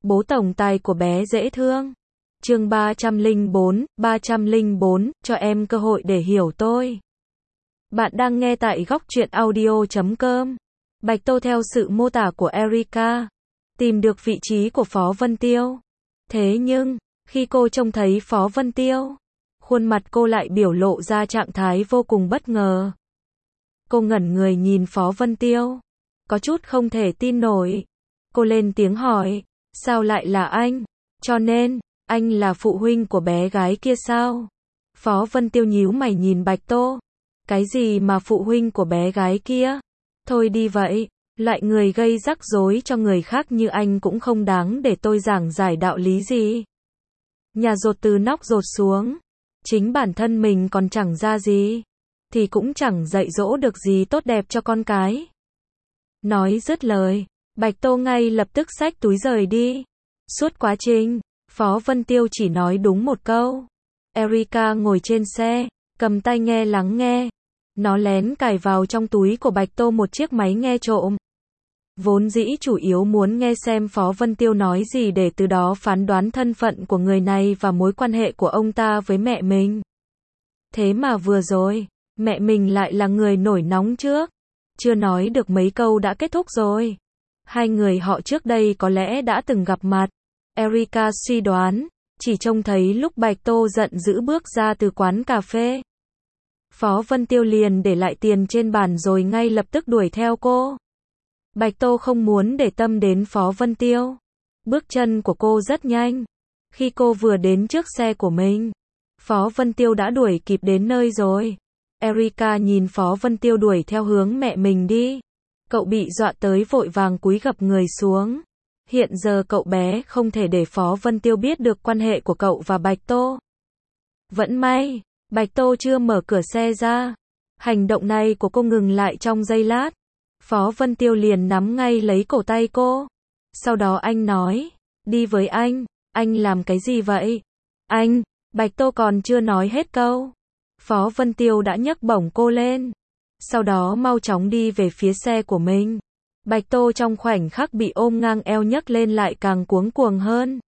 Bố tổng tài của bé dễ thương. Chương 304, cho em cơ hội để hiểu tôi. Bạn đang nghe tại góc truyện audio.com. Bạch Tô theo sự mô tả của Erika, tìm được vị trí của Phó Vân Tiêu. Thế nhưng, khi cô trông thấy Phó Vân Tiêu, khuôn mặt cô lại biểu lộ ra trạng thái vô cùng bất ngờ. Cô ngẩn người nhìn Phó Vân Tiêu, có chút không thể tin nổi. Cô lên tiếng hỏi, sao lại là anh? Cho nên, anh là phụ huynh của bé gái kia sao? Phó Vân Tiêu nhíu mày nhìn Bạch Tô. Cái gì mà phụ huynh của bé gái kia? Thôi đi vậy, loại người gây rắc rối cho người khác như anh cũng không đáng để tôi giảng giải đạo lý gì. Nhà dột từ nóc dột xuống, chính bản thân mình còn chẳng ra gì, thì cũng chẳng dạy dỗ được gì tốt đẹp cho con cái. Nói dứt lời, Bạch Tô ngay lập tức xách túi rời đi. Suốt quá trình, Phó Vân Tiêu chỉ nói đúng một câu. Erika ngồi trên xe, cầm tai nghe lắng nghe. Nó lén cài vào trong túi của Bạch Tô một chiếc máy nghe trộm. Vốn dĩ chủ yếu muốn nghe xem Phó Vân Tiêu nói gì để từ đó phán đoán thân phận của người này và mối quan hệ của ông ta với mẹ mình. Thế mà vừa rồi, mẹ mình lại là người nổi nóng trước. Chưa nói được mấy câu đã kết thúc rồi. Hai người họ trước đây có lẽ đã từng gặp mặt. Erika suy đoán, chỉ trông thấy lúc Bạch Tô giận dữ bước ra từ quán cà phê. Phó Vân Tiêu liền để lại tiền trên bàn rồi ngay lập tức đuổi theo cô. Bạch Tô không muốn để tâm đến Phó Vân Tiêu. Bước chân của cô rất nhanh. Khi cô vừa đến trước xe của mình, Phó Vân Tiêu đã đuổi kịp đến nơi rồi. Erika nhìn Phó Vân Tiêu đuổi theo hướng mẹ mình đi. Cậu bị dọa tới vội vàng cúi gập người xuống. Hiện giờ cậu bé không thể để Phó Vân Tiêu biết được quan hệ của cậu và Bạch Tô. Vẫn may, Bạch Tô chưa mở cửa xe ra. Hành động này của cô ngừng lại trong giây lát. Phó Vân Tiêu liền nắm ngay lấy cổ tay cô. Sau đó anh nói, đi với anh làm cái gì vậy? Anh, Bạch Tô còn chưa nói hết câu. Phó Vân Tiêu đã nhấc bổng cô lên. Sau đó mau chóng đi về phía xe của mình. Bạch Tô trong khoảnh khắc bị ôm ngang eo nhấc lên lại càng cuống cuồng hơn.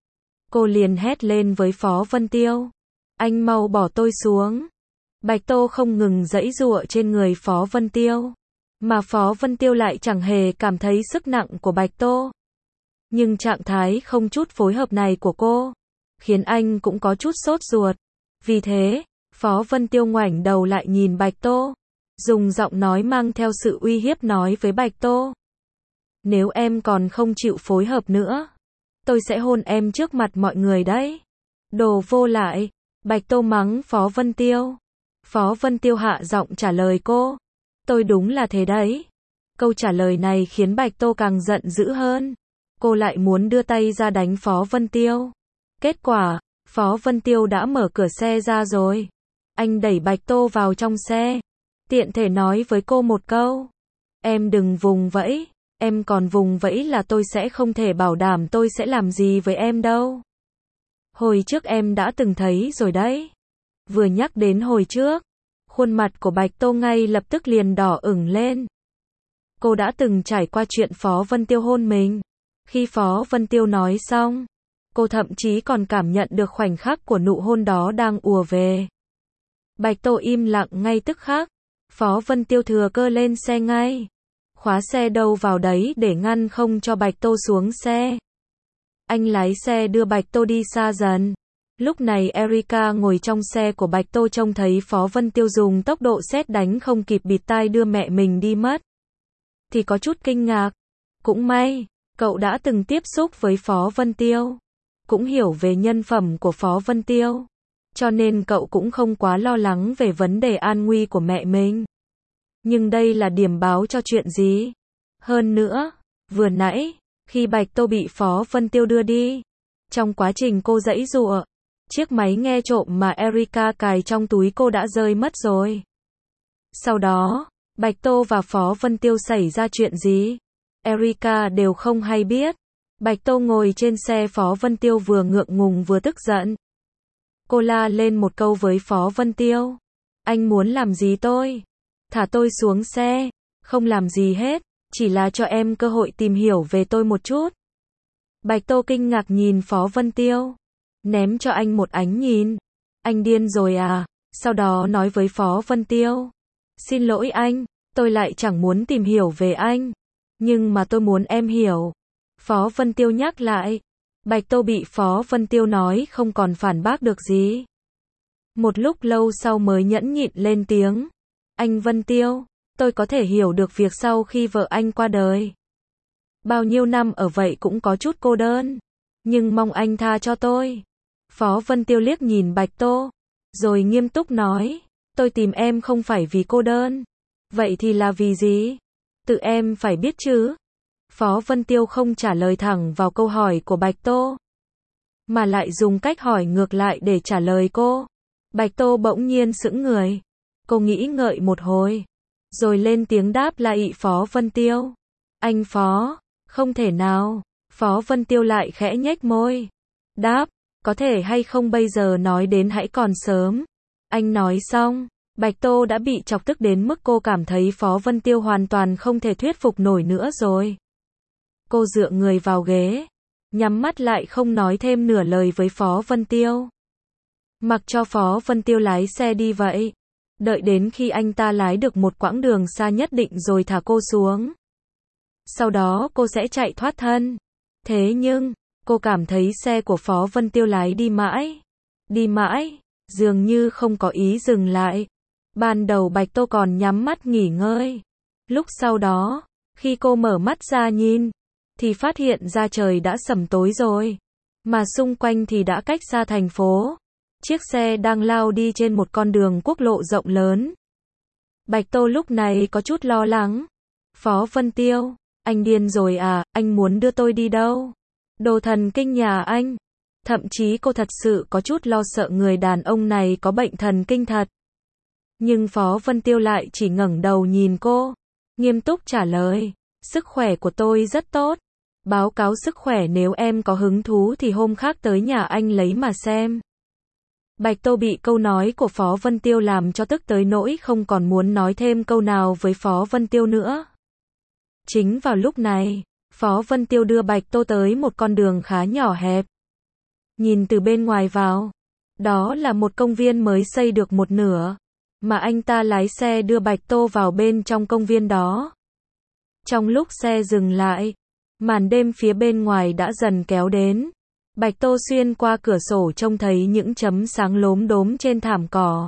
Cô liền hét lên với Phó Vân Tiêu. Anh mau bỏ tôi xuống. Bạch Tô không ngừng giãy giụa trên người Phó Vân Tiêu. Mà Phó Vân Tiêu lại chẳng hề cảm thấy sức nặng của Bạch Tô. Nhưng trạng thái không chút phối hợp này của cô, khiến anh cũng có chút sốt ruột. Vì thế, Phó Vân Tiêu ngoảnh đầu lại nhìn Bạch Tô. Dùng giọng nói mang theo sự uy hiếp nói với Bạch Tô. Nếu em còn không chịu phối hợp nữa, tôi sẽ hôn em trước mặt mọi người đấy. Đồ vô lại. Bạch Tô mắng Phó Vân Tiêu. Phó Vân Tiêu hạ giọng trả lời cô. Tôi đúng là thế đấy. Câu trả lời này khiến Bạch Tô càng giận dữ hơn. Cô lại muốn đưa tay ra đánh Phó Vân Tiêu. Kết quả, Phó Vân Tiêu đã mở cửa xe ra rồi. Anh đẩy Bạch Tô vào trong xe. Tiện thể nói với cô một câu. Em đừng vùng vẫy. Em còn vùng vẫy là tôi sẽ không thể bảo đảm tôi sẽ làm gì với em đâu. Hồi trước em đã từng thấy rồi đấy. Vừa nhắc đến hồi trước, khuôn mặt của Bạch Tô ngay lập tức liền đỏ ửng lên. Cô đã từng trải qua chuyện Phó Vân Tiêu hôn mình. Khi Phó Vân Tiêu nói xong, cô thậm chí còn cảm nhận được khoảnh khắc của nụ hôn đó đang ùa về. Bạch Tô im lặng ngay tức khắc. Phó Vân Tiêu thừa cơ lên xe ngay. Khóa xe đâu vào đấy để ngăn không cho Bạch Tô xuống xe. Anh lái xe đưa Bạch Tô đi xa dần. Lúc này Erika ngồi trong xe của Bạch Tô trông thấy Phó Vân Tiêu dùng tốc độ sét đánh không kịp bịt tai đưa mẹ mình đi mất. Thì có chút kinh ngạc. Cũng may, cậu đã từng tiếp xúc với Phó Vân Tiêu. Cũng hiểu về nhân phẩm của Phó Vân Tiêu. Cho nên cậu cũng không quá lo lắng về vấn đề an nguy của mẹ mình. Nhưng đây là điểm báo cho chuyện gì? Hơn nữa, vừa nãy, khi Bạch Tô bị Phó Vân Tiêu đưa đi, trong quá trình cô giãy giụa, chiếc máy nghe trộm mà Erika cài trong túi cô đã rơi mất rồi. Sau đó, Bạch Tô và Phó Vân Tiêu xảy ra chuyện gì? Erika đều không hay biết. Bạch Tô ngồi trên xe Phó Vân Tiêu vừa ngượng ngùng vừa tức giận. Cô la lên một câu với Phó Vân Tiêu. Anh muốn làm gì tôi? Thả tôi xuống xe. Không làm gì hết, chỉ là cho em cơ hội tìm hiểu về tôi một chút. Bạch Tô kinh ngạc nhìn Phó Vân Tiêu. Ném cho anh một ánh nhìn. Anh điên rồi à? Sau đó nói với Phó Vân Tiêu. Xin lỗi anh, tôi lại chẳng muốn tìm hiểu về anh. Nhưng mà tôi muốn em hiểu. Phó Vân Tiêu nhắc lại. Bạch Tô bị Phó Vân Tiêu nói không còn phản bác được gì. Một lúc lâu sau mới nhẫn nhịn lên tiếng. Anh Vân Tiêu, tôi có thể hiểu được việc sau khi vợ anh qua đời. Bao nhiêu năm ở vậy cũng có chút cô đơn. Nhưng mong anh tha cho tôi. Phó Vân Tiêu liếc nhìn Bạch Tô. Rồi nghiêm túc nói. Tôi tìm em không phải vì cô đơn. Vậy thì là vì gì? Tự em phải biết chứ. Phó Vân Tiêu không trả lời thẳng vào câu hỏi của Bạch Tô. Mà lại dùng cách hỏi ngược lại để trả lời cô. Bạch Tô bỗng nhiên sững người. Cô nghĩ ngợi một hồi. Rồi lên tiếng đáp lại Phó Vân Tiêu. Anh Phó, không thể nào. Phó Vân Tiêu lại khẽ nhếch môi. Đáp, có thể hay không bây giờ nói đến hãy còn sớm. Anh nói xong, Bạch Tô đã bị chọc tức đến mức cô cảm thấy Phó Vân Tiêu hoàn toàn không thể thuyết phục nổi nữa rồi. Cô dựa người vào ghế, nhắm mắt lại không nói thêm nửa lời với Phó Vân Tiêu. Mặc cho Phó Vân Tiêu lái xe đi vậy. Đợi đến khi anh ta lái được một quãng đường xa nhất định rồi thả cô xuống. Sau đó cô sẽ chạy thoát thân. Thế nhưng, cô cảm thấy xe của Phó Vân Tiêu lái đi mãi, dường như không có ý dừng lại. Ban đầu Bạch Tô còn nhắm mắt nghỉ ngơi. Lúc sau đó, khi cô mở mắt ra nhìn, thì phát hiện ra trời đã sẩm tối rồi. Mà xung quanh thì đã cách xa thành phố. Chiếc xe đang lao đi trên một con đường quốc lộ rộng lớn. Bạch Tô lúc này có chút lo lắng. Phó Vân Tiêu, anh điên rồi à, anh muốn đưa tôi đi đâu? Đồ thần kinh nhà anh. Thậm chí cô thật sự có chút lo sợ người đàn ông này có bệnh thần kinh thật. Nhưng Phó Vân Tiêu lại chỉ ngẩng đầu nhìn cô, nghiêm túc trả lời, sức khỏe của tôi rất tốt. Báo cáo sức khỏe nếu em có hứng thú thì hôm khác tới nhà anh lấy mà xem. Bạch Tô bị câu nói của Phó Vân Tiêu làm cho tức tới nỗi không còn muốn nói thêm câu nào với Phó Vân Tiêu nữa. Chính vào lúc này, Phó Vân Tiêu đưa Bạch Tô tới một con đường khá nhỏ hẹp. Nhìn từ bên ngoài vào, đó là một công viên mới xây được một nửa, mà anh ta lái xe đưa Bạch Tô vào bên trong công viên đó. Trong lúc xe dừng lại, màn đêm phía bên ngoài đã dần kéo đến. Bạch Tô xuyên qua cửa sổ trông thấy những chấm sáng lốm đốm trên thảm cỏ.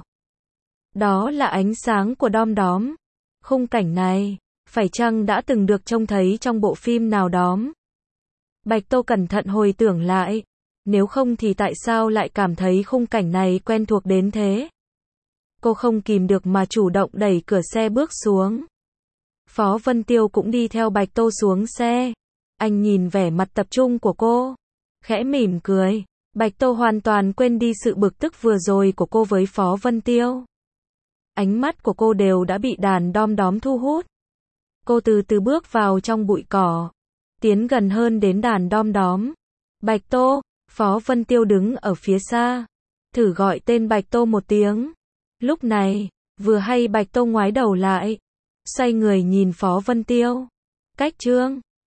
Đó là ánh sáng của đom đóm. Khung cảnh này, phải chăng đã từng được trông thấy trong bộ phim nào đó? Bạch Tô cẩn thận hồi tưởng lại. Nếu không thì tại sao lại cảm thấy khung cảnh này quen thuộc đến thế? Cô không kìm được mà chủ động đẩy cửa xe bước xuống. Phó Vân Tiêu cũng đi theo Bạch Tô xuống xe. Anh nhìn vẻ mặt tập trung của cô, khẽ mỉm cười. Bạch Tô hoàn toàn quên đi sự bực tức vừa rồi của cô với Phó Vân Tiêu. Ánh mắt của cô đều đã bị đàn đom đóm thu hút. Cô từ từ bước vào trong bụi cỏ, tiến gần hơn đến đàn đom đóm. Bạch Tô, Phó Vân Tiêu đứng ở phía xa, thử gọi tên Bạch Tô một tiếng. Lúc này, vừa hay Bạch Tô ngoái đầu lại, xoay người nhìn Phó Vân Tiêu. Cách chương